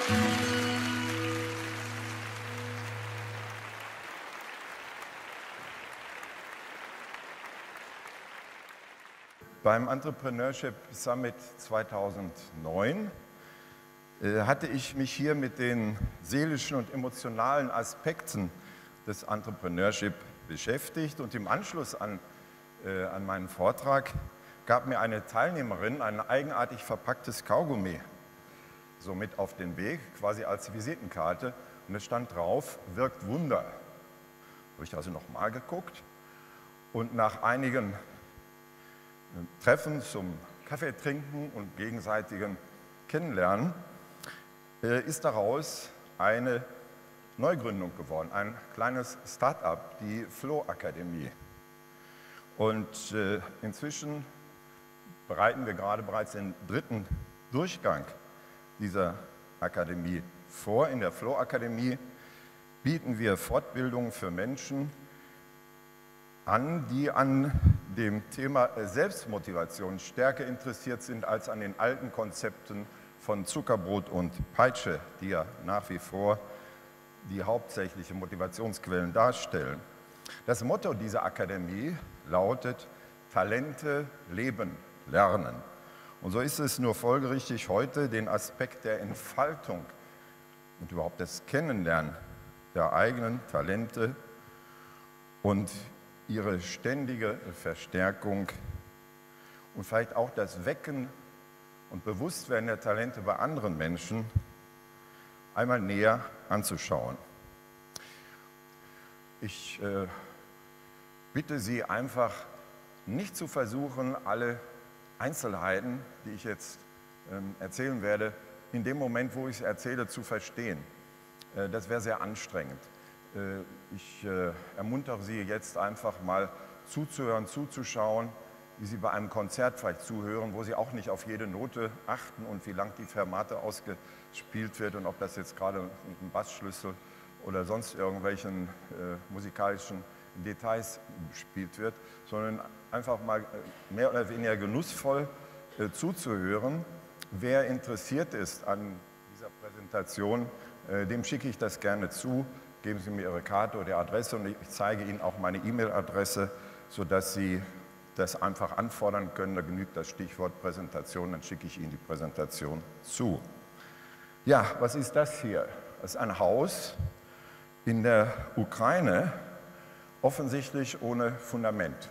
Beim Entrepreneurship Summit 2009 hatte ich mich hier mit den seelischen und emotionalen Aspekten des Entrepreneurship beschäftigt, und im Anschluss an meinen Vortrag gab mir eine Teilnehmerin ein eigenartig verpacktes Kaugummi so mit auf den Weg, quasi als Visitenkarte, und es stand drauf: wirkt Wunder. Habe ich also nochmal geguckt, und nach einigen Treffen zum Kaffee trinken und gegenseitigen Kennenlernen ist daraus eine Neugründung geworden, ein kleines Start-up, die Flow-Akademie. Und inzwischen bereiten wir gerade bereits den 3. Durchgang dieser Akademie vor. In der Flow-Akademie bieten wir Fortbildungen für Menschen an, die an dem Thema Selbstmotivation stärker interessiert sind als an den alten Konzepten von Zuckerbrot und Peitsche, die ja nach wie vor die hauptsächliche Motivationsquellen darstellen. Das Motto dieser Akademie lautet: Talente leben, lernen. Und so ist es nur folgerichtig, heute den Aspekt der Entfaltung und überhaupt das Kennenlernen der eigenen Talente und ihre ständige Verstärkung und vielleicht auch das Wecken und Bewusstwerden der Talente bei anderen Menschen einmal näher anzuschauen. Ich bitte Sie einfach nicht zu versuchen, alle Einzelheiten, die ich jetzt erzählen werde, in dem Moment, wo ich es erzähle, zu verstehen. Das wäre sehr anstrengend. Ich ermuntere Sie jetzt einfach mal zuzuhören, zuzuschauen, wie Sie bei einem Konzert vielleicht zuhören, wo Sie auch nicht auf jede Note achten und wie lang die Fermate ausgespielt wird und ob das jetzt gerade mit einem Bassschlüssel oder sonst irgendwelchen musikalischen Details gespielt wird, sondern einfach mal mehr oder weniger genussvoll zuzuhören. Wer interessiert ist an dieser Präsentation, dem schicke ich das gerne zu. Geben Sie mir Ihre Karte oder Adresse, und ich zeige Ihnen auch meine E-Mail-Adresse, sodass Sie das einfach anfordern können. Da genügt das Stichwort Präsentation, dann schicke ich Ihnen die Präsentation zu. Ja, was ist das hier? Das ist ein Haus in der Ukraine, offensichtlich ohne Fundament.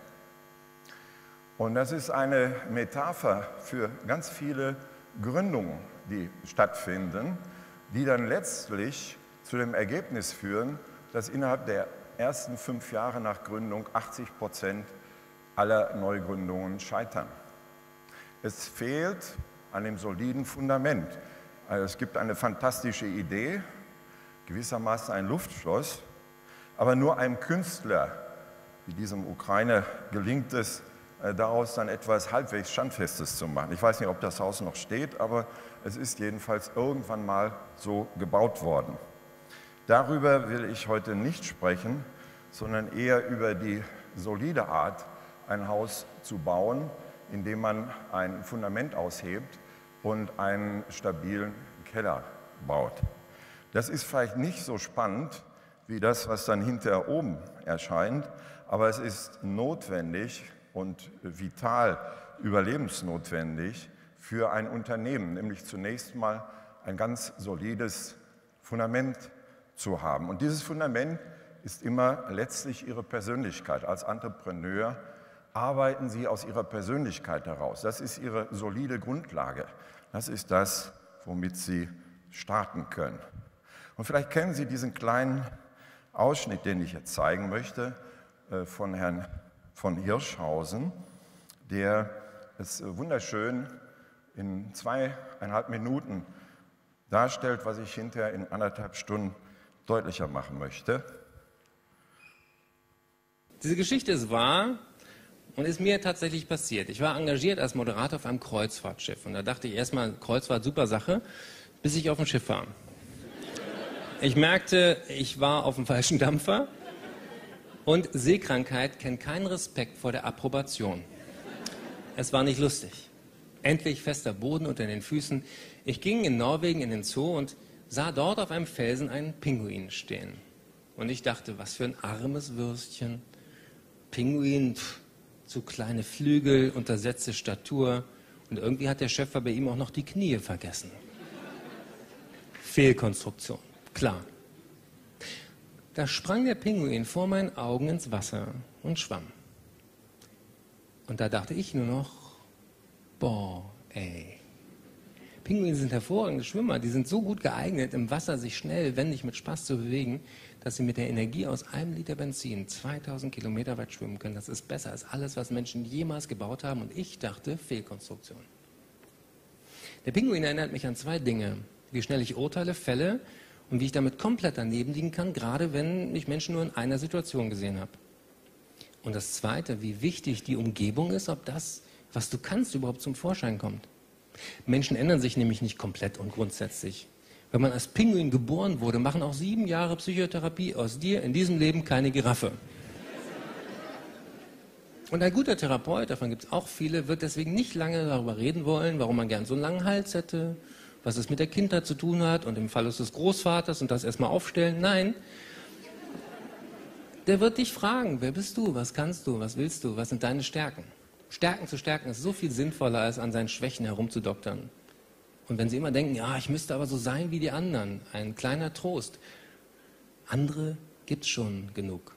Und das ist eine Metapher für ganz viele Gründungen, die stattfinden, die dann letztlich zu dem Ergebnis führen, dass innerhalb der ersten 5 Jahre nach Gründung 80% aller Neugründungen scheitern. Es fehlt an dem soliden Fundament. Also es gibt eine fantastische Idee, gewissermaßen ein Luftschloss, aber nur einem Künstler wie diesem Ukrainer gelingt es, daraus dann etwas halbwegs Standfestes zu machen. Ich weiß nicht, ob das Haus noch steht, aber es ist jedenfalls irgendwann mal so gebaut worden. Darüber will ich heute nicht sprechen, sondern eher über die solide Art, ein Haus zu bauen, indem man ein Fundament aushebt und einen stabilen Keller baut. Das ist vielleicht nicht so spannend wie das, was dann hinterher oben erscheint, aber es ist notwendig und vital überlebensnotwendig für ein Unternehmen, nämlich zunächst mal ein ganz solides Fundament zu haben. Und dieses Fundament ist immer letztlich Ihre Persönlichkeit. Als Entrepreneur arbeiten Sie aus Ihrer Persönlichkeit heraus. Das ist Ihre solide Grundlage. Das ist das, womit Sie starten können. Und vielleicht kennen Sie diesen kleinen Ausschnitt, den ich jetzt zeigen möchte, von Herrn von Hirschhausen, der es wunderschön in 2,5 Minuten darstellt, was ich hinterher in 1,5 Stunden deutlicher machen möchte. Diese Geschichte ist wahr und ist mir tatsächlich passiert. Ich war engagiert als Moderator auf einem Kreuzfahrtschiff und da dachte ich erstmal, Kreuzfahrt, super Sache, bis ich auf dem Schiff war. Ich merkte, ich war auf dem falschen Dampfer und Seekrankheit kennt keinen Respekt vor der Approbation. Es war nicht lustig. Endlich fester Boden unter den Füßen. Ich ging in Norwegen in den Zoo und sah dort auf einem Felsen einen Pinguin stehen. Und ich dachte, was für ein armes Würstchen. Pinguin, zu kleine Flügel, untersetzte Statur. Und irgendwie hat der Schöpfer bei ihm auch noch die Knie vergessen. Fehlkonstruktion, klar. Da sprang der Pinguin vor meinen Augen ins Wasser und schwamm. Und da dachte ich nur noch, boah, ey. Pinguine sind hervorragende Schwimmer, die sind so gut geeignet, im Wasser sich schnell, wendig, mit Spaß zu bewegen, dass sie mit der Energie aus einem Liter Benzin 2000 Kilometer weit schwimmen können. Das ist besser als alles, was Menschen jemals gebaut haben. Und ich dachte, Fehlkonstruktion. Der Pinguin erinnert mich an zwei Dinge. Wie schnell ich urteile, fälle und wie ich damit komplett daneben liegen kann, gerade wenn ich Menschen nur in einer Situation gesehen habe. Und das Zweite, wie wichtig die Umgebung ist, ob das, was du kannst, überhaupt zum Vorschein kommt. Menschen ändern sich nämlich nicht komplett und grundsätzlich. Wenn man als Pinguin geboren wurde, machen auch 7 Jahre Psychotherapie aus dir in diesem Leben keine Giraffe. Und ein guter Therapeut, davon gibt es auch viele, wird deswegen nicht lange darüber reden wollen, warum man gern so einen langen Hals hätte, was es mit der Kindheit zu tun hat und im Fall des Großvaters und das erstmal aufstellen. Nein, der wird dich fragen, wer bist du, was kannst du, was willst du, was sind deine Stärken? Stärken zu stärken ist so viel sinnvoller, als an seinen Schwächen herumzudoktern. Und wenn Sie immer denken, ja, ich müsste aber so sein wie die anderen, ein kleiner Trost. Andere gibt es schon genug.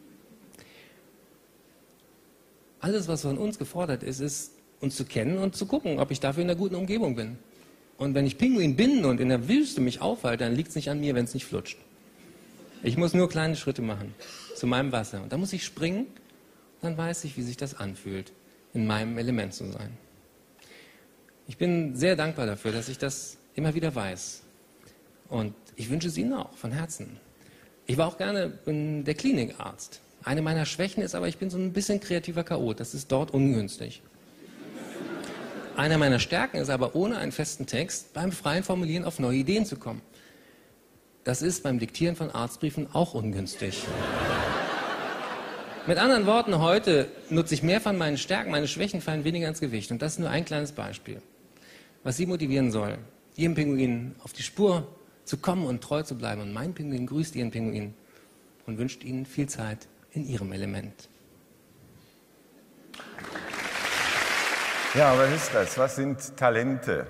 Alles, was von uns gefordert ist, ist, uns zu kennen und zu gucken, ob ich dafür in einer guten Umgebung bin. Und wenn ich Pinguin bin und in der Wüste mich aufhalte, dann liegt es nicht an mir, wenn es nicht flutscht. Ich muss nur kleine Schritte machen zu meinem Wasser. Und da muss ich springen, dann weiß ich, wie sich das anfühlt, in meinem Element zu sein. Ich bin sehr dankbar dafür, dass ich das immer wieder weiß. Und ich wünsche es Ihnen auch, von Herzen. Ich war auch gerne der Klinikarzt. Eine meiner Schwächen ist aber, ich bin so ein bisschen kreativer Chaot. Das ist dort ungünstig. Eine meiner Stärken ist aber, ohne einen festen Text beim freien Formulieren auf neue Ideen zu kommen. Das ist beim Diktieren von Arztbriefen auch ungünstig. Mit anderen Worten, heute nutze ich mehr von meinen Stärken, meine Schwächen fallen weniger ins Gewicht. Und das ist nur ein kleines Beispiel, was Sie motivieren soll, Ihrem Pinguin auf die Spur zu kommen und treu zu bleiben. Und mein Pinguin grüßt Ihren Pinguin und wünscht Ihnen viel Zeit in Ihrem Element. Ja, was ist das? Was sind Talente?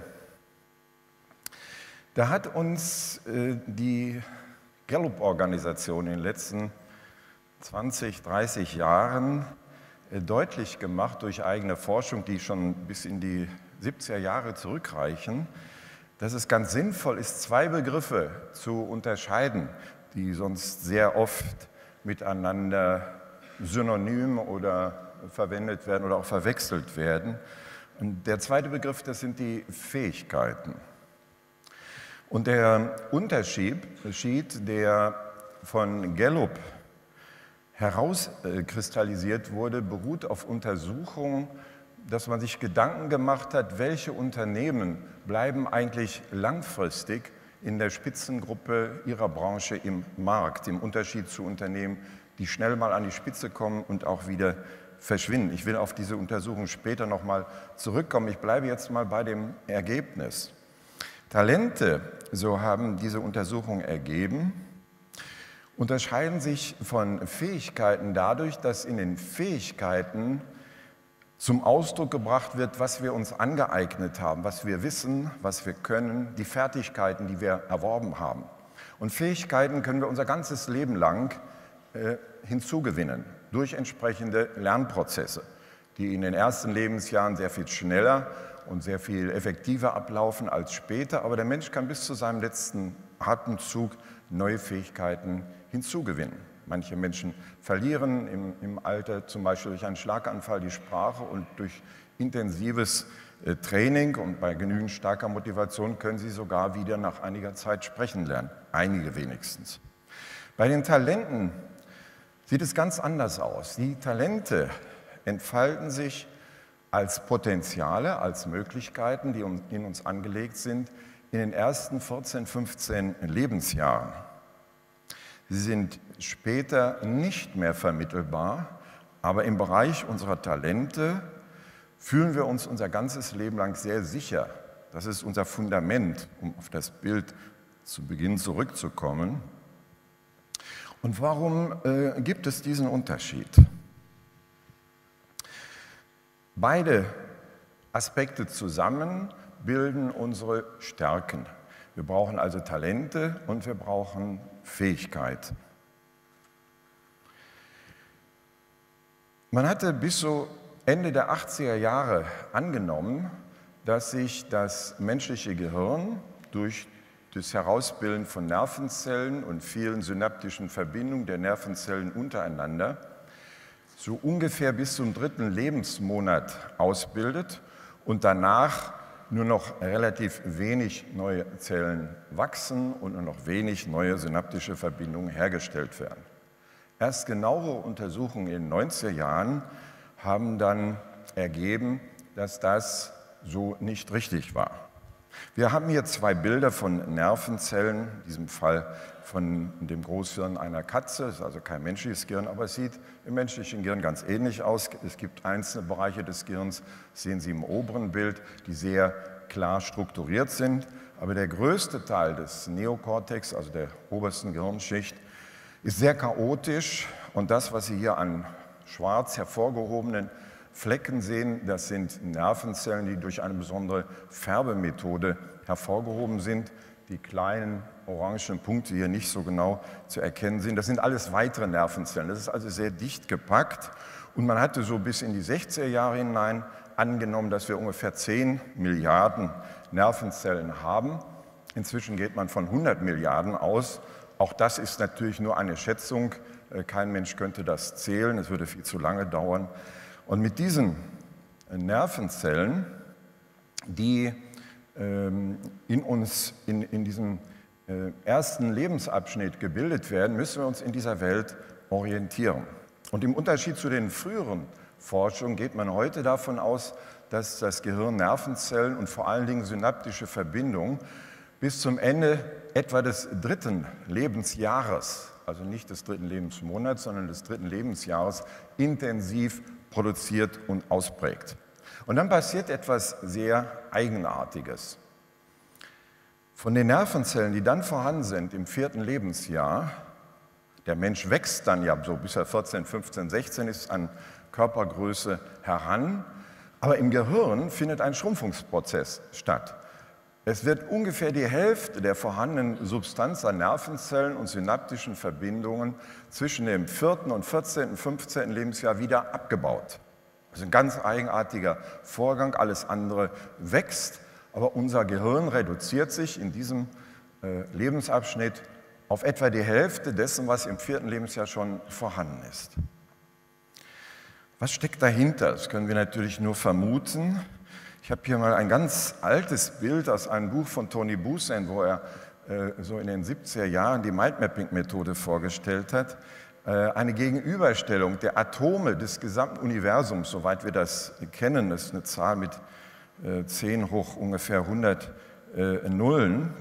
Da hat uns die Gallup-Organisation in den letzten 20, 30 Jahren deutlich gemacht durch eigene Forschung, die schon bis in die 70er Jahre zurückreichen, dass es ganz sinnvoll ist, zwei Begriffe zu unterscheiden, die sonst sehr oft miteinander synonym oder verwendet werden oder auch verwechselt werden. Und der zweite Begriff, das sind die Fähigkeiten. Und der Unterschied, der von Gallup herauskristallisiert wurde, beruht auf Untersuchungen, dass man sich Gedanken gemacht hat, welche Unternehmen bleiben eigentlich langfristig in der Spitzengruppe ihrer Branche im Markt, im Unterschied zu Unternehmen, die schnell mal an die Spitze kommen und auch wieder verschwinden. Ich will auf diese Untersuchung später nochmal zurückkommen. Ich bleibe jetzt mal bei dem Ergebnis. Talente, so haben diese Untersuchungen ergeben, unterscheiden sich von Fähigkeiten dadurch, dass in den Fähigkeiten zum Ausdruck gebracht wird, was wir uns angeeignet haben, was wir wissen, was wir können, die Fertigkeiten, die wir erworben haben. Und Fähigkeiten können wir unser ganzes Leben lang hinzugewinnen durch entsprechende Lernprozesse, die in den ersten Lebensjahren sehr viel schneller und sehr viel effektiver ablaufen als später. Aber der Mensch kann bis zu seinem letzten Atemzug neue Fähigkeiten hinzugewinnen. Manche Menschen verlieren im Alter zum Beispiel durch einen Schlaganfall die Sprache und durch intensives Training und bei genügend starker Motivation können sie sogar wieder nach einiger Zeit sprechen lernen, einige wenigstens. Bei den Talenten sieht es ganz anders aus. Die Talente entfalten sich als Potenziale, als Möglichkeiten, die in uns angelegt sind, in den ersten 14, 15 Lebensjahren. Sie sind später nicht mehr vermittelbar, aber im Bereich unserer Talente fühlen wir uns unser ganzes Leben lang sehr sicher. Das ist unser Fundament, um auf das Bild zu Beginn zurückzukommen. Und warum gibt es diesen Unterschied? Beide Aspekte zusammen bilden unsere Stärken. Wir brauchen also Talente und wir brauchen Fähigkeiten. Man hatte bis so Ende der 80er Jahre angenommen, dass sich das menschliche Gehirn durch das Herausbilden von Nervenzellen und vielen synaptischen Verbindungen der Nervenzellen untereinander so ungefähr bis zum 3. Lebensmonat ausbildet und danach nur noch relativ wenig neue Zellen wachsen und nur noch wenig neue synaptische Verbindungen hergestellt werden. Erst genauere Untersuchungen in den 90er Jahren haben dann ergeben, dass das so nicht richtig war. Wir haben hier 2 Bilder von Nervenzellen, in diesem Fall von dem Großhirn einer Katze, das ist also kein menschliches Gehirn, aber es sieht im menschlichen Gehirn ganz ähnlich aus. Es gibt einzelne Bereiche des Gehirns, das sehen Sie im oberen Bild, die sehr klar strukturiert sind, aber der größte Teil des Neokortex, also der obersten Gehirnschicht, ist sehr chaotisch und das, was Sie hier an schwarz hervorgehobenen Flecken sehen, das sind Nervenzellen, die durch eine besondere Färbemethode hervorgehoben sind. Die kleinen orangen Punkte hier nicht so genau zu erkennen sind. Das sind alles weitere Nervenzellen. Das ist also sehr dicht gepackt. Und man hatte so bis in die 60er Jahre hinein angenommen, dass wir ungefähr 10 Milliarden Nervenzellen haben. Inzwischen geht man von 100 Milliarden aus. Auch das ist natürlich nur eine Schätzung. Kein Mensch könnte das zählen. Es würde viel zu lange dauern. Und mit diesen Nervenzellen, die in uns in diesem ersten Lebensabschnitt gebildet werden, müssen wir uns in dieser Welt orientieren. Und im Unterschied zu den früheren Forschungen geht man heute davon aus, dass das Gehirn Nervenzellen und vor allen Dingen synaptische Verbindungen bis zum Ende etwa des 3. Lebensjahres, also nicht des 3. Lebensmonats, sondern des 3. Lebensjahres, intensiv produziert und ausprägt. Und dann passiert etwas sehr Eigenartiges. Von den Nervenzellen, die dann vorhanden sind im 4. Lebensjahr, der Mensch wächst dann ja so bis er 14, 15, 16 ist an Körpergröße heran, aber im Gehirn findet ein Schrumpfungsprozess statt. Es wird ungefähr die Hälfte der vorhandenen Substanz an Nervenzellen und synaptischen Verbindungen zwischen dem 4. und 14., 15. Lebensjahr wieder abgebaut. Das ist ein ganz eigenartiger Vorgang, alles andere wächst, aber unser Gehirn reduziert sich in diesem Lebensabschnitt auf etwa die Hälfte dessen, was im 4. Lebensjahr schon vorhanden ist. Was steckt dahinter? Das können wir natürlich nur vermuten. Ich habe hier mal ein ganz altes Bild aus einem Buch von Tony Buzan, wo er so in den 70er Jahren die Mindmapping-Methode vorgestellt hat. Eine Gegenüberstellung der Atome des gesamten Universums, soweit wir das kennen, das ist eine Zahl mit 10 hoch ungefähr 100 Nullen,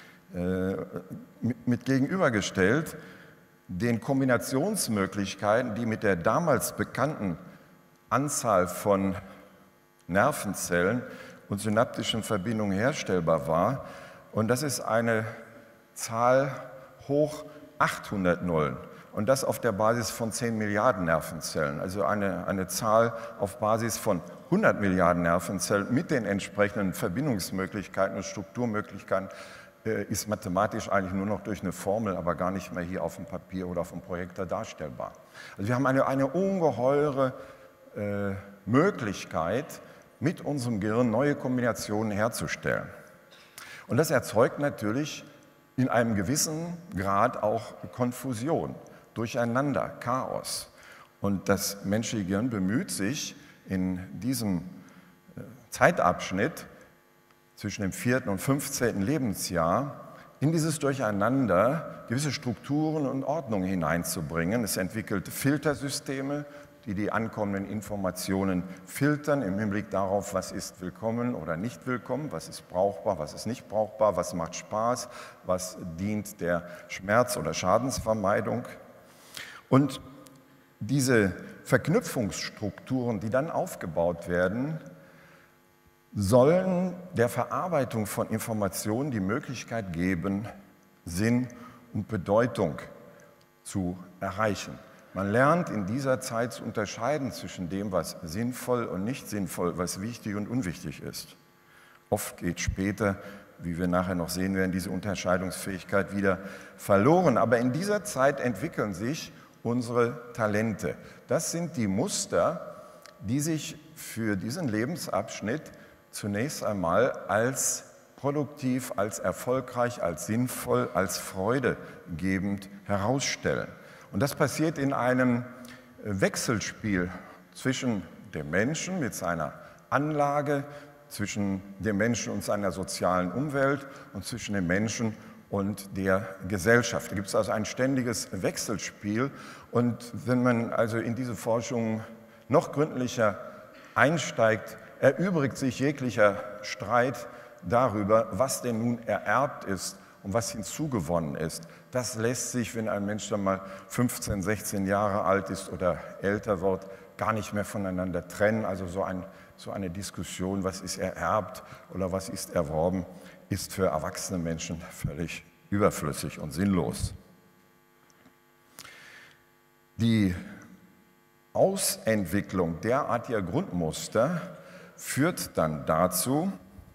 mit gegenübergestellt den Kombinationsmöglichkeiten, die mit der damals bekannten Anzahl von Nervenzellen und synaptischen Verbindungen herstellbar war. Und das ist eine Zahl hoch 800 Nullen. Und das auf der Basis von 10 Milliarden Nervenzellen. Also eine Zahl auf Basis von 100 Milliarden Nervenzellen mit den entsprechenden Verbindungsmöglichkeiten und Strukturmöglichkeiten ist mathematisch eigentlich nur noch durch eine Formel, aber gar nicht mehr hier auf dem Papier oder auf dem Projektor darstellbar. Also wir haben eine ungeheure Möglichkeit, mit unserem Gehirn neue Kombinationen herzustellen. Und das erzeugt natürlich in einem gewissen Grad auch Konfusion, Durcheinander, Chaos. Und das menschliche Gehirn bemüht sich in diesem Zeitabschnitt zwischen dem 4. und 15. Lebensjahr in dieses Durcheinander gewisse Strukturen und Ordnungen hineinzubringen. Es entwickelt Filtersysteme, die ankommenden Informationen filtern im Hinblick darauf, was ist willkommen oder nicht willkommen, was ist brauchbar, was ist nicht brauchbar, was macht Spaß, was dient der Schmerz- oder Schadensvermeidung. Und diese Verknüpfungsstrukturen, die dann aufgebaut werden, sollen der Verarbeitung von Informationen die Möglichkeit geben, Sinn und Bedeutung zu erreichen. Man lernt in dieser Zeit zu unterscheiden zwischen dem, was sinnvoll und nicht sinnvoll, was wichtig und unwichtig ist. Oft geht später, wie wir nachher noch sehen werden, diese Unterscheidungsfähigkeit wieder verloren. Aber in dieser Zeit entwickeln sich unsere Talente. Das sind die Muster, die sich für diesen Lebensabschnitt zunächst einmal als produktiv, als erfolgreich, als sinnvoll, als freudegebend herausstellen. Und das passiert in einem Wechselspiel zwischen dem Menschen mit seiner Anlage, zwischen dem Menschen und seiner sozialen Umwelt und zwischen dem Menschen und der Gesellschaft. Da gibt es also ein ständiges Wechselspiel. Und wenn man also in diese Forschung noch gründlicher einsteigt, erübrigt sich jeglicher Streit darüber, was denn nun ererbt ist und was hinzugewonnen ist. Das lässt sich, wenn ein Mensch dann mal 15, 16 Jahre alt ist oder älter wird, gar nicht mehr voneinander trennen. Also so eine Diskussion, was ist ererbt oder was ist erworben, ist für erwachsene Menschen völlig überflüssig und sinnlos. Die Ausentwicklung derartiger Grundmuster führt dann dazu,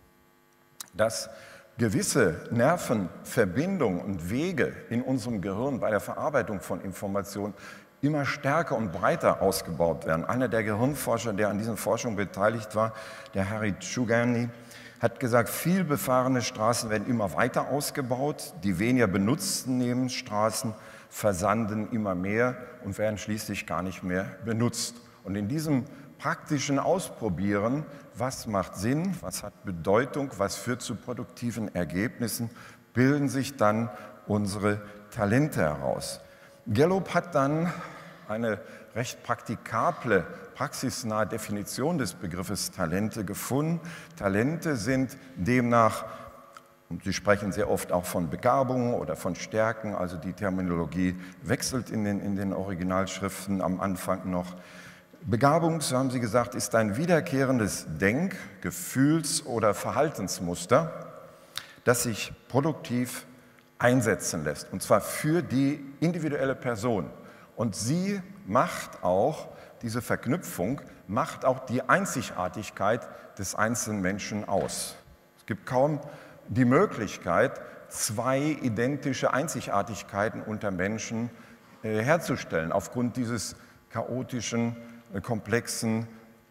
dass gewisse Nervenverbindungen und Wege in unserem Gehirn bei der Verarbeitung von Informationen immer stärker und breiter ausgebaut werden. Einer der Gehirnforscher, der an diesen Forschungen beteiligt war, der Harry Tshugani, hat gesagt, viel befahrene Straßen werden immer weiter ausgebaut, die weniger benutzten Nebenstraßen versanden immer mehr und werden schließlich gar nicht mehr benutzt. Und in diesem praktischen Ausprobieren, was macht Sinn, was hat Bedeutung, was führt zu produktiven Ergebnissen, bilden sich dann unsere Talente heraus. Gallup hat dann eine recht praktikable, praxisnahe Definition des Begriffes Talente gefunden. Talente sind demnach, und Sie sprechen sehr oft auch von Begabungen oder von Stärken, also die Terminologie wechselt in den Originalschriften am Anfang noch. Begabung, so haben Sie gesagt, ist ein wiederkehrendes Denk-, Gefühls- oder Verhaltensmuster, das sich produktiv einsetzen lässt, und zwar für die individuelle Person. Und sie macht auch, diese Verknüpfung, macht auch die Einzigartigkeit des einzelnen Menschen aus. Es gibt kaum die Möglichkeit, zwei identische Einzigartigkeiten unter Menschen herzustellen, aufgrund dieses chaotischen, komplexen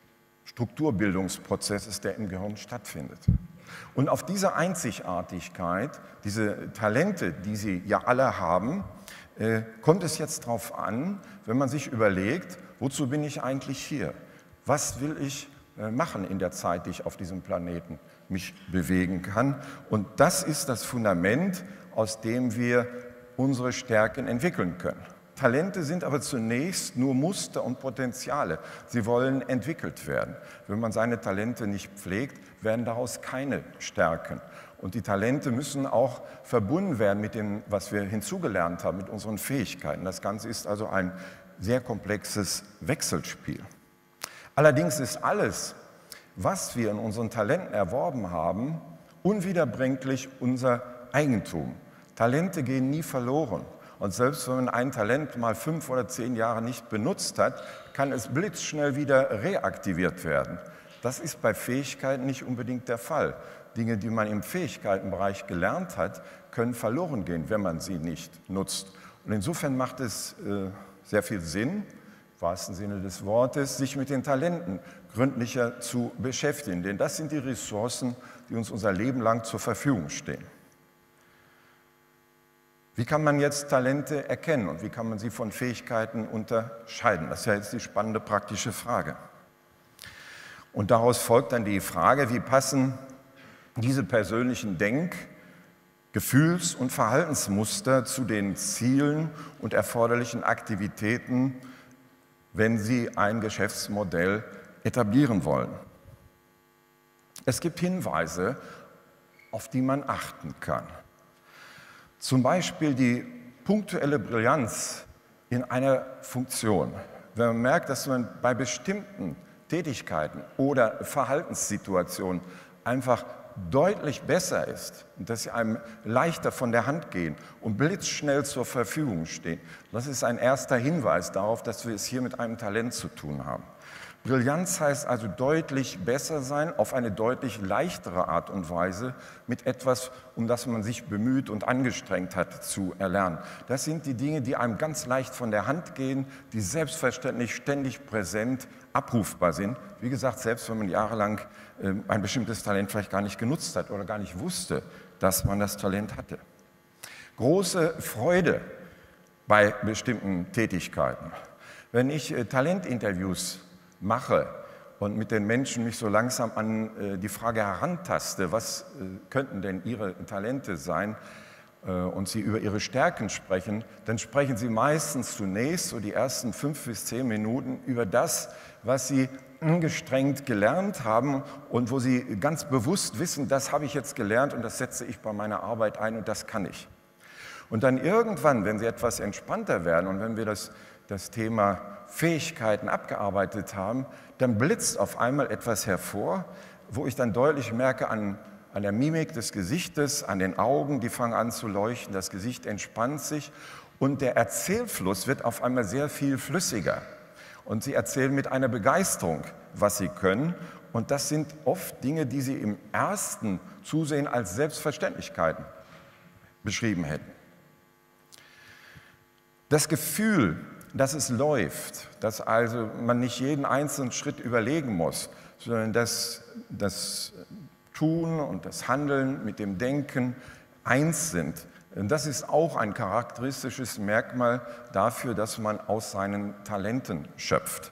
Strukturbildungsprozesses, der im Gehirn stattfindet. Und auf diese Einzigartigkeit, diese Talente, die Sie ja alle haben, kommt es jetzt darauf an, wenn man sich überlegt, wozu bin ich eigentlich hier? Was will ich machen in der Zeit, die ich auf diesem Planeten mich bewegen kann? Und das ist das Fundament, aus dem wir unsere Stärken entwickeln können. Talente sind aber zunächst nur Muster und Potenziale. Sie wollen entwickelt werden. Wenn man seine Talente nicht pflegt, werden daraus keine Stärken. Und die Talente müssen auch verbunden werden mit dem, was wir hinzugelernt haben, mit unseren Fähigkeiten. Das Ganze ist also ein sehr komplexes Wechselspiel. Allerdings ist alles, was wir in unseren Talenten erworben haben, unwiederbringlich unser Eigentum. Talente gehen nie verloren. Und selbst wenn man ein Talent mal 5 oder 10 Jahre nicht benutzt hat, kann es blitzschnell wieder reaktiviert werden. Das ist bei Fähigkeiten nicht unbedingt der Fall. Dinge, die man im Fähigkeitenbereich gelernt hat, können verloren gehen, wenn man sie nicht nutzt. Und insofern macht es sehr viel Sinn, im wahrsten Sinne des Wortes, sich mit den Talenten gründlicher zu beschäftigen. Denn das sind die Ressourcen, die uns unser Leben lang zur Verfügung stehen. Wie kann man jetzt Talente erkennen und wie kann man sie von Fähigkeiten unterscheiden? Das ist ja jetzt die spannende praktische Frage. Und daraus folgt dann die Frage, wie passen diese persönlichen Denk-, Gefühls- und Verhaltensmuster zu den Zielen und erforderlichen Aktivitäten, wenn Sie ein Geschäftsmodell etablieren wollen. Es gibt Hinweise, auf die man achten kann. Zum Beispiel die punktuelle Brillanz in einer Funktion. Wenn man merkt, dass man bei bestimmten Tätigkeiten oder Verhaltenssituationen einfach deutlich besser ist und dass sie einem leichter von der Hand gehen und blitzschnell zur Verfügung stehen. Das ist ein erster Hinweis darauf, dass wir es hier mit einem Talent zu tun haben. Brillanz heißt also deutlich besser sein, auf eine deutlich leichtere Art und Weise, mit etwas, um das man sich bemüht und angestrengt hat, zu erlernen. Das sind die Dinge, die einem ganz leicht von der Hand gehen, die selbstverständlich ständig präsent abrufbar sind. Wie gesagt, selbst wenn man jahrelang ein bestimmtes Talent vielleicht gar nicht genutzt hat oder gar nicht wusste, dass man das Talent hatte. Große Freude bei bestimmten Tätigkeiten. Wenn ich Talentinterviews mache und mit den Menschen mich so langsam an die Frage herantaste, was könnten denn ihre Talente sein, und sie über ihre Stärken sprechen, dann sprechen sie meistens zunächst so die ersten 5 bis 10 Minuten über das, was sie angestrengt gelernt haben und wo sie ganz bewusst wissen, das habe ich jetzt gelernt und das setze ich bei meiner Arbeit ein und das kann ich. Und dann irgendwann, wenn sie etwas entspannter werden und wenn wir das Thema Fähigkeiten abgearbeitet haben, dann blitzt auf einmal etwas hervor, wo ich dann deutlich merke an der Mimik des Gesichtes, an den Augen, die fangen an zu leuchten, das Gesicht entspannt sich und der Erzählfluss wird auf einmal sehr viel flüssiger. Und sie erzählen mit einer Begeisterung, was sie können. Und das sind oft Dinge, die sie im ersten Zusehen als Selbstverständlichkeiten beschrieben hätten. Das Gefühl, dass es läuft, dass also man nicht jeden einzelnen Schritt überlegen muss, sondern dass das Tun und das Handeln mit dem Denken eins sind. Das ist auch ein charakteristisches Merkmal dafür, dass man aus seinen Talenten schöpft.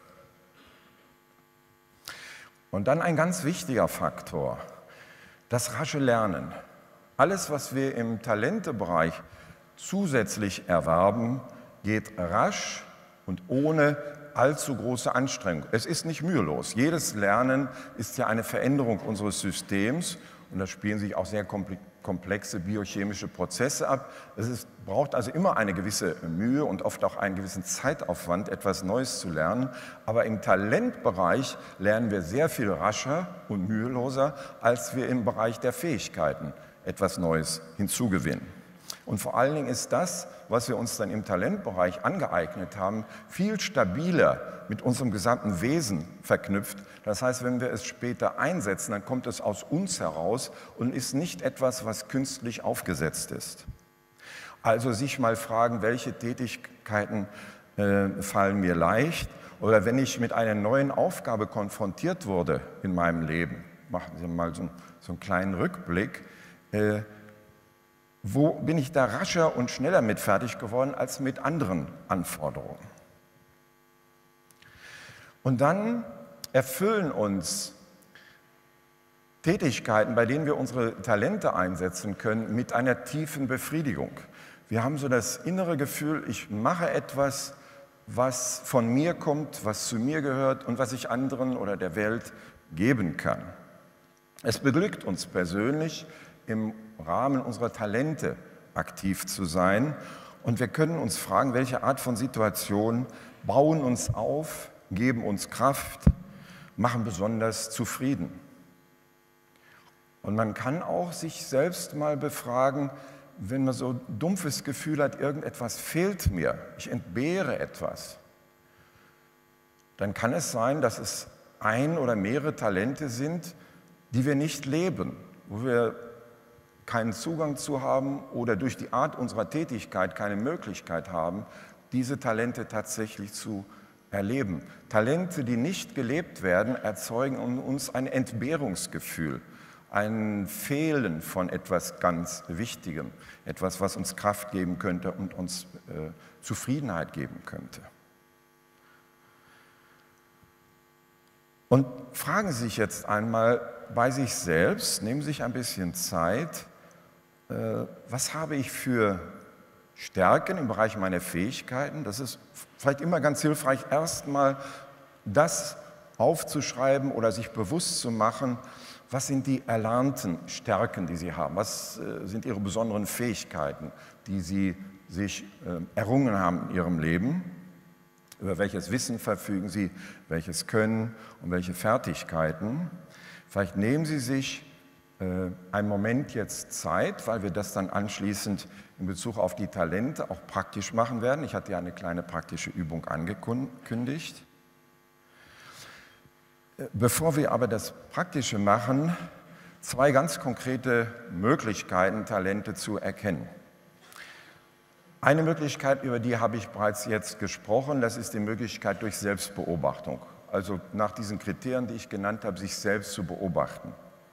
Und dann ein ganz wichtiger Faktor, das rasche Lernen. Alles, was wir im Talentebereich zusätzlich erwerben, geht rasch und ohne allzu große Anstrengung. Es ist nicht mühelos. Jedes Lernen ist ja eine Veränderung unseres Systems und da spielen sich auch sehr komplexe biochemische Prozesse ab. Braucht also immer eine gewisse Mühe und oft auch einen gewissen Zeitaufwand, etwas Neues zu lernen. Aber im Talentbereich lernen wir sehr viel rascher und müheloser, als wir im Bereich der Fähigkeiten etwas Neues hinzugewinnen. Und vor allen Dingen ist das, was wir uns dann im Talentbereich angeeignet haben, viel stabiler mit unserem gesamten Wesen verknüpft. Das heißt, wenn wir es später einsetzen, dann kommt es aus uns heraus und ist nicht etwas, was künstlich aufgesetzt ist. Also sich mal fragen, welche Tätigkeiten fallen mir leicht, oder wenn ich mit einer neuen Aufgabe konfrontiert wurde in meinem Leben, machen Sie mal so einen kleinen Rückblick, wo bin ich da rascher und schneller mit fertig geworden als mit anderen Anforderungen? Und dann erfüllen uns Tätigkeiten, bei denen wir unsere Talente einsetzen können, mit einer tiefen Befriedigung. Wir haben so das innere Gefühl, ich mache etwas, was von mir kommt, was zu mir gehört und was ich anderen oder der Welt geben kann. Es beglückt uns persönlich, im Rahmen unserer Talente aktiv zu sein. Und wir können uns fragen, welche Art von Situationen bauen uns auf, geben uns Kraft, machen besonders zufrieden. Und man kann auch sich selbst mal befragen, wenn man so ein dumpfes Gefühl hat, irgendetwas fehlt mir, ich entbehre etwas, dann kann es sein, dass es ein oder mehrere Talente sind, die wir nicht leben, wo wir keinen Zugang zu haben oder durch die Art unserer Tätigkeit keine Möglichkeit haben, diese Talente tatsächlich zu erleben. Talente, die nicht gelebt werden, erzeugen in uns ein Entbehrungsgefühl, ein Fehlen von etwas ganz Wichtigem, etwas, was uns Kraft geben könnte und uns Zufriedenheit geben könnte. Und fragen Sie sich jetzt einmal bei sich selbst, nehmen Sie sich ein bisschen Zeit, was habe ich für Stärken im Bereich meiner Fähigkeiten? Das ist vielleicht immer ganz hilfreich, erstmal das aufzuschreiben oder sich bewusst zu machen, was sind die erlernten Stärken, die Sie haben? Was sind Ihre besonderen Fähigkeiten, die Sie sich errungen haben in Ihrem Leben? Über welches Wissen verfügen Sie, welches Können und welche Fertigkeiten? Vielleicht nehmen Sie sich einen Moment jetzt Zeit, weil wir das dann anschließend in Bezug auf die Talente auch praktisch machen werden. Ich hatte ja eine kleine praktische Übung angekündigt. Bevor wir aber das Praktische machen, zwei ganz konkrete Möglichkeiten, Talente zu erkennen. Eine Möglichkeit, über die habe ich bereits jetzt gesprochen, das ist die Möglichkeit durch Selbstbeobachtung. Also nach diesen Kriterien, die ich genannt habe, sich selbst zu beobachten.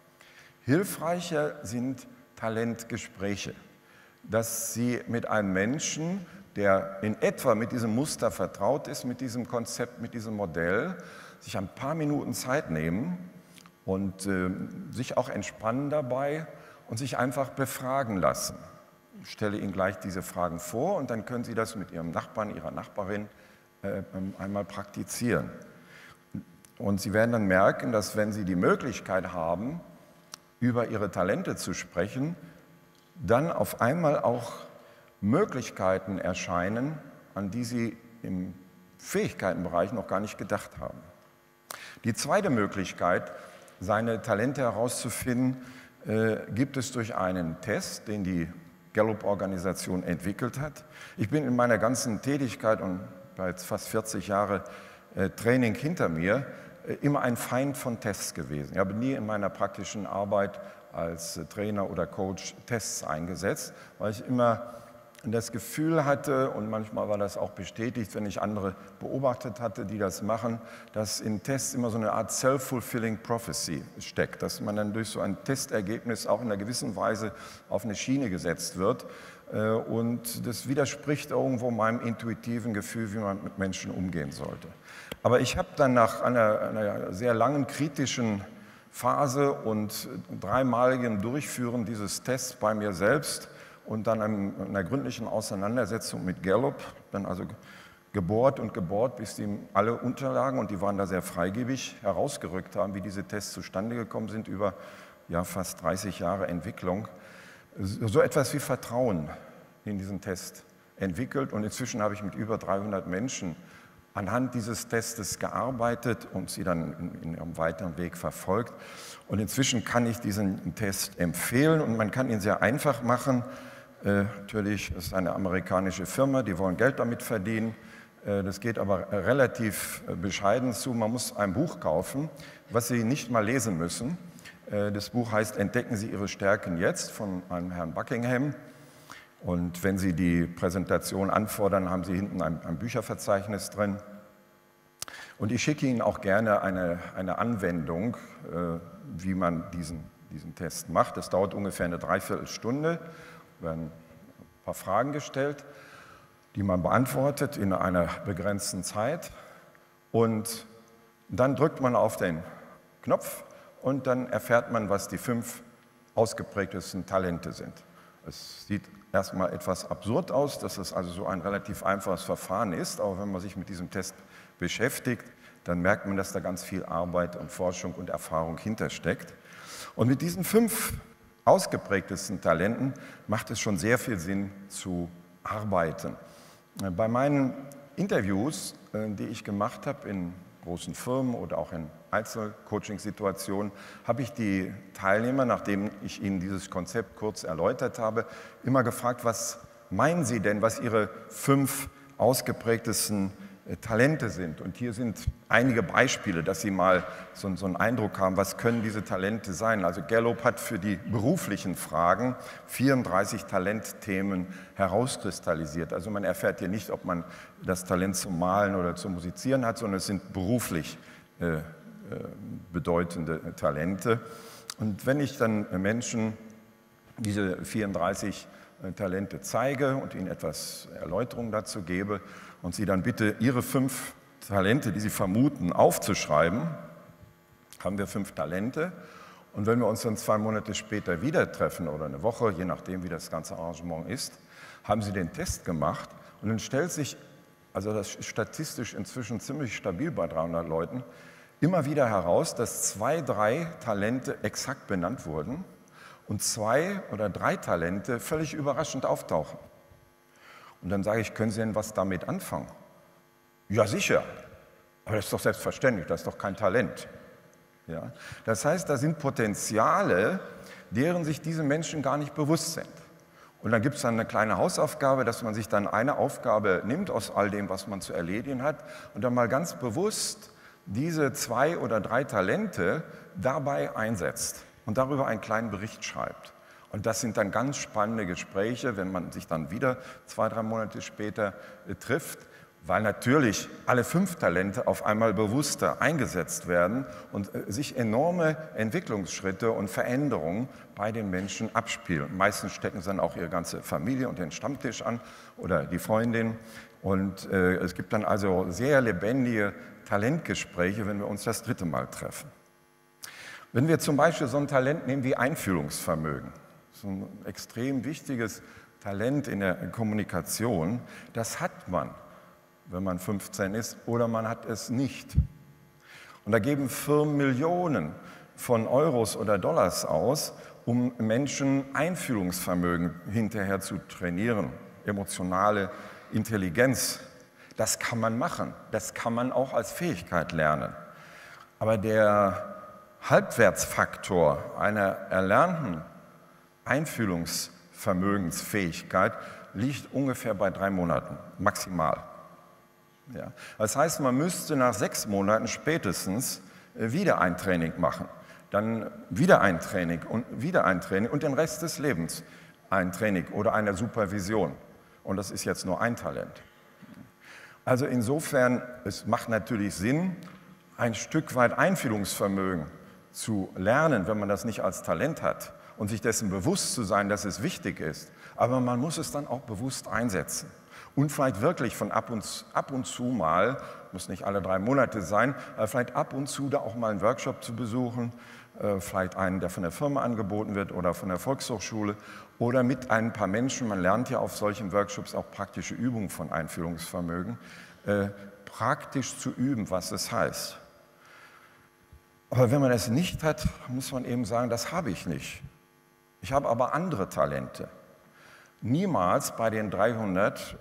Hilfreicher sind Talentgespräche, dass Sie mit einem Menschen, der in etwa mit diesem Muster vertraut ist, mit diesem Konzept, mit diesem Modell, sich ein paar Minuten Zeit nehmen und sich auch entspannen dabei und sich einfach befragen lassen. Ich stelle Ihnen gleich diese Fragen vor und dann können Sie das mit Ihrem Nachbarn, Ihrer Nachbarin einmal praktizieren. Und Sie werden dann merken, dass wenn Sie die Möglichkeit haben, über Ihre Talente zu sprechen, dann auf einmal auch Möglichkeiten erscheinen, an die Sie im Fähigkeitenbereich noch gar nicht gedacht haben. Die zweite Möglichkeit, seine Talente herauszufinden, gibt es durch einen Test, den die Gallup-Organisation entwickelt hat. Ich bin in meiner ganzen Tätigkeit und bei fast 40 Jahre Training hinter mir immer ein Feind von Tests gewesen. Ich habe nie in meiner praktischen Arbeit als Trainer oder Coach Tests eingesetzt, weil ich immer das Gefühl hatte, und manchmal war das auch bestätigt, wenn ich andere beobachtet hatte, die das machen, dass in Tests immer so eine Art self-fulfilling prophecy steckt, dass man dann durch so ein Testergebnis auch in einer gewissen Weise auf eine Schiene gesetzt wird. Und das widerspricht irgendwo meinem intuitiven Gefühl, wie man mit Menschen umgehen sollte. Aber ich habe dann nach einer sehr langen kritischen Phase und dreimaligem Durchführen dieses Tests bei mir selbst und dann einer gründlichen Auseinandersetzung mit Gallup, dann also gebohrt, bis die alle Unterlagen, und die waren da sehr freigebig, herausgerückt haben, wie diese Tests zustande gekommen sind über fast 30 Jahre Entwicklung. So etwas wie Vertrauen in diesen Test entwickelt, und inzwischen habe ich mit über 300 Menschen anhand dieses Testes gearbeitet und sie dann in ihrem weiteren Weg verfolgt. Und inzwischen kann ich diesen Test empfehlen und man kann ihn sehr einfach machen. Natürlich ist es eine amerikanische Firma, die wollen Geld damit verdienen. Das geht aber relativ bescheiden zu. Man muss ein Buch kaufen, was Sie nicht mal lesen müssen. Das Buch heißt Entdecken Sie Ihre Stärken jetzt von einem Herrn Buckingham. Und wenn Sie die Präsentation anfordern, haben Sie hinten ein Bücherverzeichnis drin. Und ich schicke Ihnen auch gerne eine Anwendung, wie man diesen Test macht. Das dauert ungefähr eine Dreiviertelstunde. Es werden ein paar Fragen gestellt, die man beantwortet in einer begrenzten Zeit. Und dann drückt man auf den Knopf und dann erfährt man, was die 5 ausgeprägtesten Talente sind. Es sieht erstmal etwas absurd aus, dass es also so ein relativ einfaches Verfahren ist, aber wenn man sich mit diesem Test beschäftigt, dann merkt man, dass da ganz viel Arbeit und Forschung und Erfahrung hintersteckt. Und mit diesen 5 ausgeprägtesten Talenten macht es schon sehr viel Sinn zu arbeiten. Bei meinen Interviews, die ich gemacht habe in großen Firmen oder auch in Einzelcoaching-Situationen, habe ich die Teilnehmer, nachdem ich ihnen dieses Konzept kurz erläutert habe, immer gefragt, was meinen Sie denn, was Ihre 5 ausgeprägtesten Talente sind? Und hier sind einige Beispiele, dass Sie mal so einen Eindruck haben, was können diese Talente sein. Also Gallup hat für die beruflichen Fragen 34 Talentthemen herauskristallisiert. Also man erfährt hier nicht, ob man das Talent zum Malen oder zum Musizieren hat, sondern es sind beruflich bedeutende Talente. Und wenn ich dann Menschen diese 34 Talente zeige und ihnen etwas Erläuterung dazu gebe und sie dann bitte ihre 5 Talente, die sie vermuten, aufzuschreiben, haben wir 5 Talente. Und wenn wir uns dann 2 Monate später wieder treffen oder eine Woche, je nachdem wie das ganze Arrangement ist, haben sie den Test gemacht und dann stellt sich, also das ist statistisch inzwischen ziemlich stabil bei 300 Leuten, immer wieder heraus, dass 2, 3 Talente exakt benannt wurden und 2 oder 3 Talente völlig überraschend auftauchen. Und dann sage ich, können Sie denn was damit anfangen? Ja, sicher. Aber das ist doch selbstverständlich, das ist doch kein Talent. Ja? Das heißt, da sind Potenziale, deren sich diese Menschen gar nicht bewusst sind. Und dann gibt es dann eine kleine Hausaufgabe, dass man sich dann eine Aufgabe nimmt aus all dem, was man zu erledigen hat und dann mal ganz bewusst diese 2 oder 3 Talente dabei einsetzt und darüber einen kleinen Bericht schreibt. Und das sind dann ganz spannende Gespräche, wenn man sich dann wieder 2, 3 Monate später trifft, weil natürlich alle 5 Talente auf einmal bewusster eingesetzt werden und sich enorme Entwicklungsschritte und Veränderungen bei den Menschen abspielen. Meistens stecken sie dann auch ihre ganze Familie und den Stammtisch an oder die Freundin. Und es gibt dann also sehr lebendige Talentgespräche, wenn wir uns das 3. Mal treffen. Wenn wir zum Beispiel so ein Talent nehmen wie Einfühlungsvermögen, so ein extrem wichtiges Talent in der Kommunikation, das hat man, wenn man 15 ist, oder man hat es nicht. Und da geben Firmen Millionen von Euros oder Dollars aus, um Menschen Einfühlungsvermögen hinterher zu trainieren, emotionale Intelligenz. Das kann man machen, das kann man auch als Fähigkeit lernen. Aber der Halbwertsfaktor einer erlernten Einfühlungsvermögensfähigkeit liegt ungefähr bei 3 Monaten, maximal. Ja. Das heißt, man müsste nach 6 Monaten spätestens wieder ein Training machen, dann wieder ein Training und den Rest des Lebens ein Training oder eine Supervision. Und das ist jetzt nur ein Talent. Also insofern, es macht natürlich Sinn, ein Stück weit Einfühlungsvermögen zu lernen, wenn man das nicht als Talent hat und sich dessen bewusst zu sein, dass es wichtig ist. Aber man muss es dann auch bewusst einsetzen. Und vielleicht wirklich von ab und zu mal, muss nicht alle 3 Monate sein, aber vielleicht ab und zu da auch mal einen Workshop zu besuchen, vielleicht einen, der von der Firma angeboten wird oder von der Volkshochschule oder mit ein paar Menschen, man lernt ja auf solchen Workshops auch praktische Übungen von Einfühlungsvermögen, praktisch zu üben, was es heißt. Aber wenn man es nicht hat, muss man eben sagen, das habe ich nicht. Ich habe aber andere Talente. Niemals bei den 300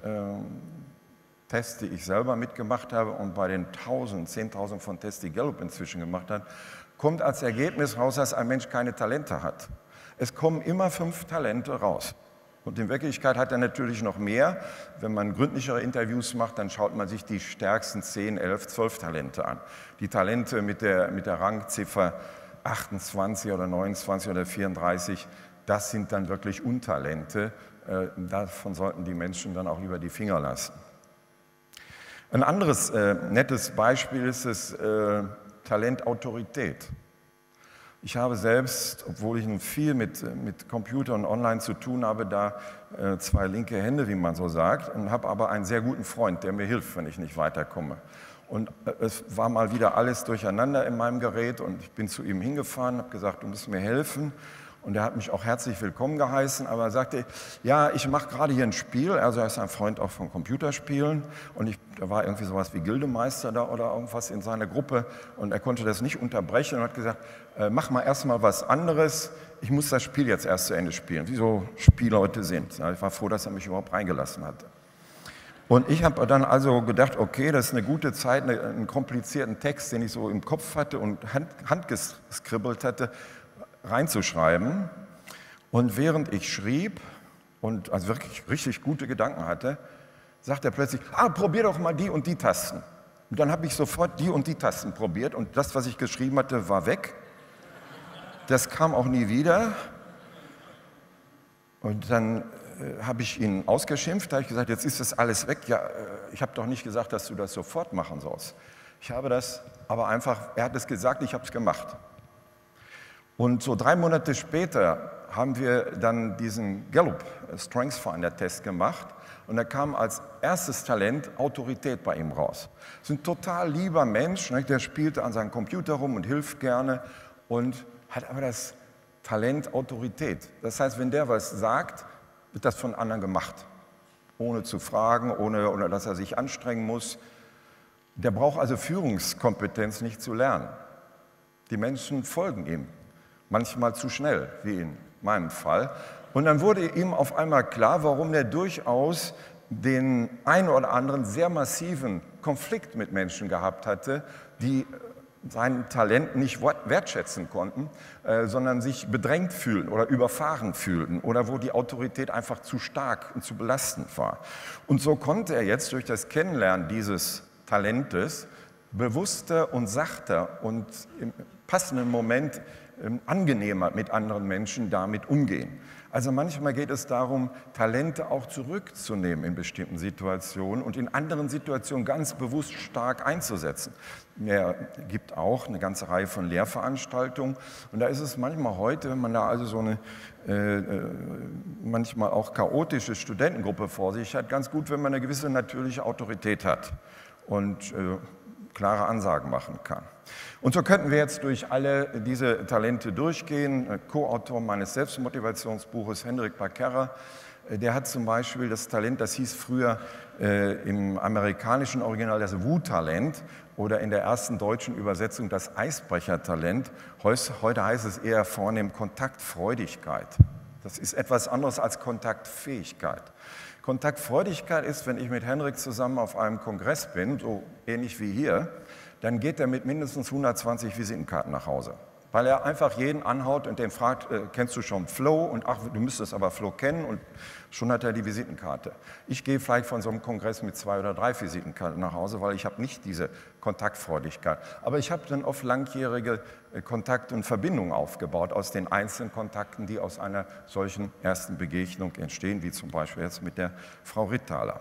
Tests, die ich selber mitgemacht habe und bei den 10.000 von Tests, die Gallup inzwischen gemacht hat, kommt als Ergebnis raus, dass ein Mensch keine Talente hat. Es kommen immer 5 Talente raus. Und in Wirklichkeit hat er natürlich noch mehr. Wenn man gründlichere Interviews macht, dann schaut man sich die stärksten 10, 11, 12 Talente an. Die Talente mit der Rangziffer 28 oder 29 oder 34, das sind dann wirklich Untalente. Davon sollten die Menschen dann auch lieber die Finger lassen. Ein anderes nettes Beispiel ist das Talent Autorität. Ich habe selbst, obwohl ich viel mit Computer und Online zu tun habe, da 2 linke Hände, wie man so sagt, und habe aber einen sehr guten Freund, der mir hilft, wenn ich nicht weiterkomme. Und es war mal wieder alles durcheinander in meinem Gerät und ich bin zu ihm hingefahren, habe gesagt, du musst mir helfen. Und er hat mich auch herzlich willkommen geheißen, aber er sagte, ja, ich mache gerade hier ein Spiel, also er ist ein Freund auch von Computerspielen und da war irgendwie sowas wie Gildemeister da oder irgendwas in seiner Gruppe und er konnte das nicht unterbrechen und hat gesagt, mach mal erstmal was anderes, ich muss das Spiel jetzt erst zu Ende spielen, wie so Spielleute sind. Ich war froh, dass er mich überhaupt reingelassen hatte. Und ich habe dann also gedacht, okay, das ist eine gute Zeit, einen komplizierten Text, den ich so im Kopf hatte und handgeskribbelt hatte, reinzuschreiben. Und während ich schrieb und also wirklich richtig gute Gedanken hatte, sagt er plötzlich, probier doch mal die und die Tasten. Und dann habe ich sofort die und die Tasten probiert und das, was ich geschrieben hatte, war weg. Das kam auch nie wieder. Und dann habe ich ihn ausgeschimpft, da habe ich gesagt, jetzt ist das alles weg. Ja, ich habe doch nicht gesagt, dass du das sofort machen sollst. Ich habe das aber einfach, er hat es gesagt, ich habe es gemacht. Und so 3 Monate später haben wir dann diesen Gallup Strengths Finder Test gemacht und da kam als erstes Talent Autorität bei ihm raus. Das ist ein total lieber Mensch, der spielte an seinem Computer rum und hilft gerne und hat aber das Talent Autorität. Das heißt, wenn der was sagt, wird das von anderen gemacht, ohne zu fragen, ohne dass er sich anstrengen muss. Der braucht also Führungskompetenz nicht zu lernen. Die Menschen folgen ihm. Manchmal zu schnell, wie in meinem Fall. Und dann wurde ihm auf einmal klar, warum er durchaus den einen oder anderen sehr massiven Konflikt mit Menschen gehabt hatte, die sein Talent nicht wertschätzen konnten, sondern sich bedrängt fühlten oder überfahren fühlten oder wo die Autorität einfach zu stark und zu belastend war. Und so konnte er jetzt durch das Kennenlernen dieses Talentes bewusster und sachter und im passenden Moment angenehmer mit anderen Menschen damit umgehen. Also manchmal geht es darum, Talente auch zurückzunehmen in bestimmten Situationen und in anderen Situationen ganz bewusst stark einzusetzen. Er gibt auch eine ganze Reihe von Lehrveranstaltungen und da ist es manchmal heute, wenn man da also so eine manchmal auch chaotische Studentengruppe vor sich hat, ganz gut, wenn man eine gewisse natürliche Autorität hat und klare Ansagen machen kann. Und so könnten wir jetzt durch alle diese Talente durchgehen. Co-Autor meines Selbstmotivationsbuches, Hendrik Parkerra, der hat zum Beispiel das Talent, das hieß früher im amerikanischen Original das Wu-Talent oder in der ersten deutschen Übersetzung das Eisbrechertalent. Heute heißt es eher vornehm Kontaktfreudigkeit. Das ist etwas anderes als Kontaktfähigkeit. Kontaktfreudigkeit ist, wenn ich mit Hendrik zusammen auf einem Kongress bin, so ähnlich wie hier, dann geht er mit mindestens 120 Visitenkarten nach Hause. Weil er einfach jeden anhaut und den fragt, kennst du schon Flo? Und ach, du müsstest aber Flo kennen und schon hat er die Visitenkarte. Ich gehe vielleicht von so einem Kongress mit 2 oder 3 Visitenkarten nach Hause, weil ich habe nicht diese Kontaktfreudigkeit. Aber ich habe dann oft langjährige Kontakte und Verbindungen aufgebaut aus den einzelnen Kontakten, die aus einer solchen ersten Begegnung entstehen, wie zum Beispiel jetzt mit der Frau Ritthaler.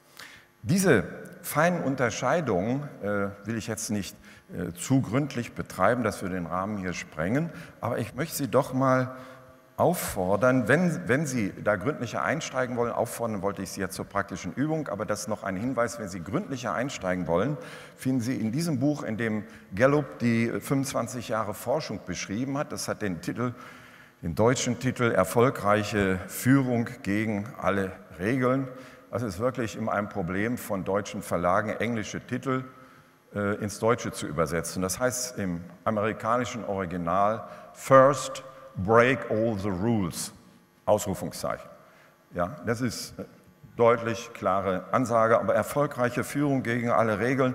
Diese feinen Unterscheidungen will ich jetzt nicht zu gründlich betreiben, dass wir den Rahmen hier sprengen, aber ich möchte Sie doch mal auffordern, wenn Sie da gründlicher einsteigen wollen, auffordern wollte ich Sie jetzt zur praktischen Übung, aber das ist noch ein Hinweis, wenn Sie gründlicher einsteigen wollen, finden Sie in diesem Buch, in dem Gallup die 25 Jahre Forschung beschrieben hat, das hat den deutschen Titel Erfolgreiche Führung gegen alle Regeln. Das ist wirklich immer ein Problem von deutschen Verlagen, englische Titel ins Deutsche zu übersetzen. Das heißt im amerikanischen Original First Break All the Rules, Ausrufungszeichen. Ja, das ist deutlich, klare Ansage, aber erfolgreiche Führung gegen alle Regeln,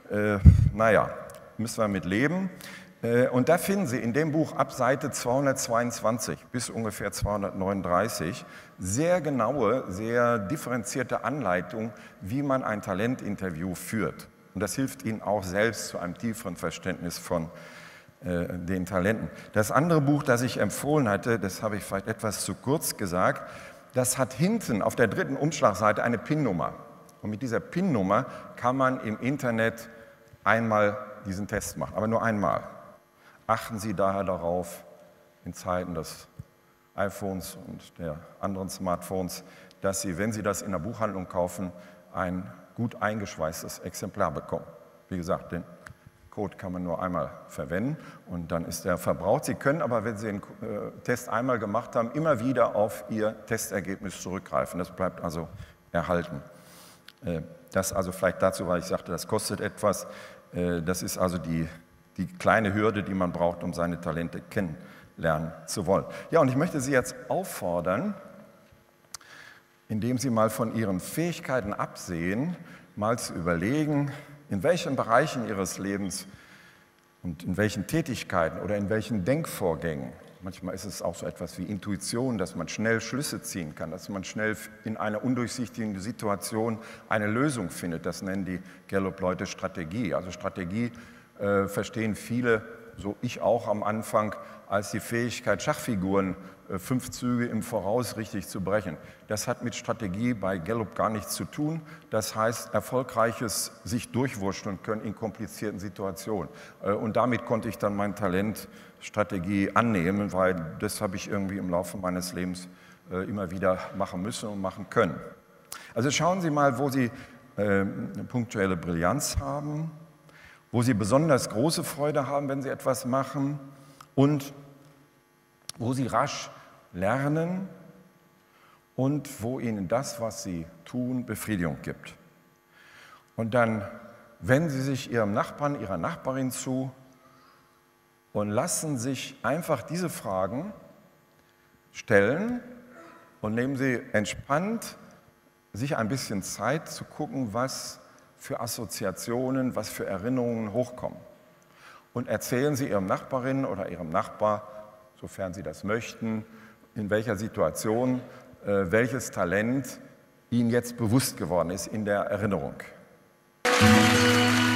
naja, müssen wir mit leben. Und da finden Sie in dem Buch ab Seite 222 bis ungefähr 239 sehr genaue, sehr differenzierte Anleitungen, wie man ein Talentinterview führt. Und das hilft Ihnen auch selbst zu einem tieferen Verständnis von den Talenten. Das andere Buch, das ich empfohlen hatte, das habe ich vielleicht etwas zu kurz gesagt, das hat hinten auf der 3. Umschlagseite eine PIN-Nummer. Und mit dieser PIN-Nummer kann man im Internet einmal diesen Test machen, aber nur einmal. Achten Sie daher darauf, in Zeiten des iPhones und der anderen Smartphones, dass Sie, wenn Sie das in der Buchhandlung kaufen, ein gut eingeschweißtes Exemplar bekommen. Wie gesagt, den Code kann man nur einmal verwenden und dann ist er verbraucht. Sie können aber, wenn Sie den Test einmal gemacht haben, immer wieder auf Ihr Testergebnis zurückgreifen. Das bleibt also erhalten. Das also vielleicht dazu, weil ich sagte, das kostet etwas. Das ist also die kleine Hürde, die man braucht, um seine Talente kennenlernen zu wollen. Ja, und ich möchte Sie jetzt auffordern, indem Sie mal von Ihren Fähigkeiten absehen, mal zu überlegen, in welchen Bereichen Ihres Lebens und in welchen Tätigkeiten oder in welchen Denkvorgängen, manchmal ist es auch so etwas wie Intuition, dass man schnell Schlüsse ziehen kann, dass man schnell in einer undurchsichtigen Situation eine Lösung findet. Das nennen die Gallup-Leute Strategie. Also Strategie verstehen viele, so ich auch am Anfang, als die Fähigkeit, Schachfiguren 5 Züge im Voraus richtig zu brechen. Das hat mit Strategie bei Gallup gar nichts zu tun. Das heißt, erfolgreiches sich durchwurschteln können in komplizierten Situationen. Und damit konnte ich dann mein Talent Strategie annehmen, weil das habe ich irgendwie im Laufe meines Lebens immer wieder machen müssen und machen können. Also schauen Sie mal, wo Sie punktuelle Brillanz haben, wo Sie besonders große Freude haben, wenn Sie etwas machen und wo Sie rasch lernen und wo Ihnen das, was Sie tun, Befriedigung gibt. Und dann wenden Sie sich Ihrem Nachbarn, Ihrer Nachbarin zu und lassen sich einfach diese Fragen stellen und nehmen Sie entspannt sich ein bisschen Zeit zu gucken, was für Assoziationen, was für Erinnerungen hochkommen. und erzählen Sie Ihrem Nachbarin oder Ihrem Nachbar, sofern Sie das möchten, in welcher Situation welches Talent Ihnen jetzt bewusst geworden ist in der Erinnerung.